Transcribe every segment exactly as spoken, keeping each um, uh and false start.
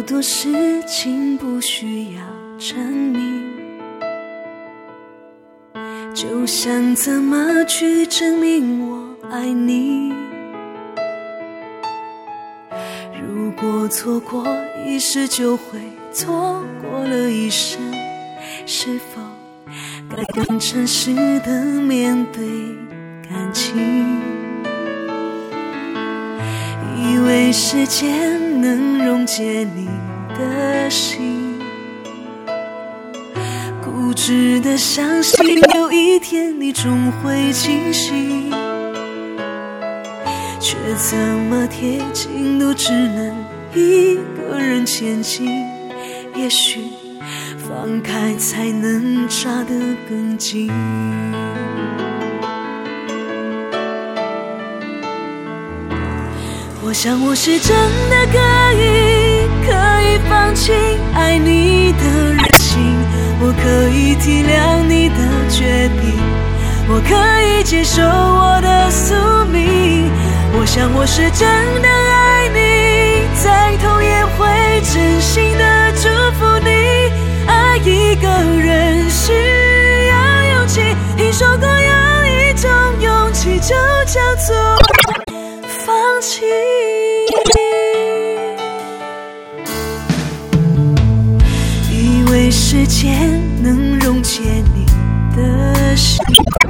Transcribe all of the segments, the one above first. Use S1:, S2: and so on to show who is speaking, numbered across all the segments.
S1: 多事情不需要证明，就想怎么去证明我爱你。如果错过一时，就会错过了一生，是否该更诚实地面对感情？以为时间能溶解你的心，固执地相信有一天你终会清醒，却怎么贴近都只能一个人前进。也许放开才能抓得更紧。我想我是真的可以可以放弃爱你的任性，我可以体谅你的决定，我可以接受我的宿命。我想我是真的爱你，再痛也会真心的祝福你。爱一个人需要勇气，听说过有一种勇气就叫做放弃。以为时间能溶解你的心，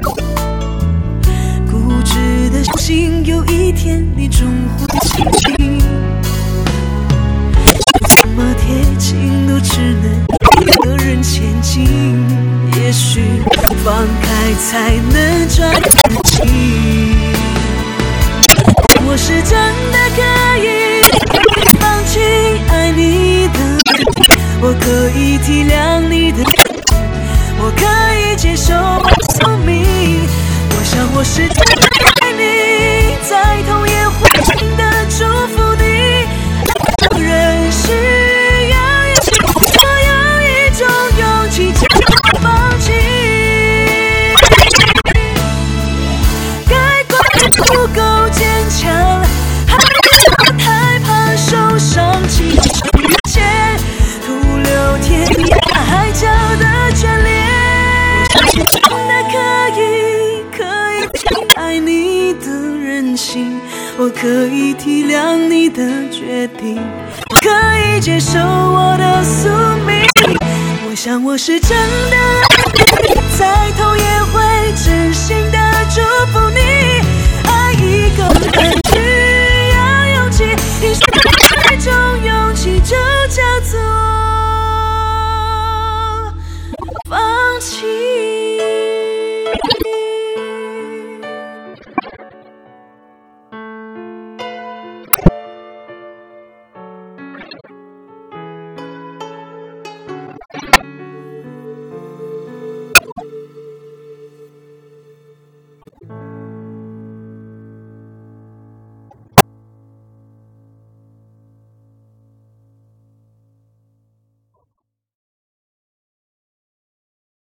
S1: 固执的相信有一天你终会清醒，怎么贴近都只能一个人前进。也许放开才能抓得紧。我是真的可以放弃爱你的，我可以体谅你的，我可以接受宿命。我想我是真的爱你，再痛也会真的祝福你。人需要勇气，我有一种勇气叫放弃。该怪不够坚强，害怕受伤，气成一切，徒留天涯海角的眷恋。我真的可以可以爱你的任性，我可以体谅你的决定，我可以接受我的宿命。我想我是真的爱你，再痛也会真心的祝福你。爱一个人需要勇气，你说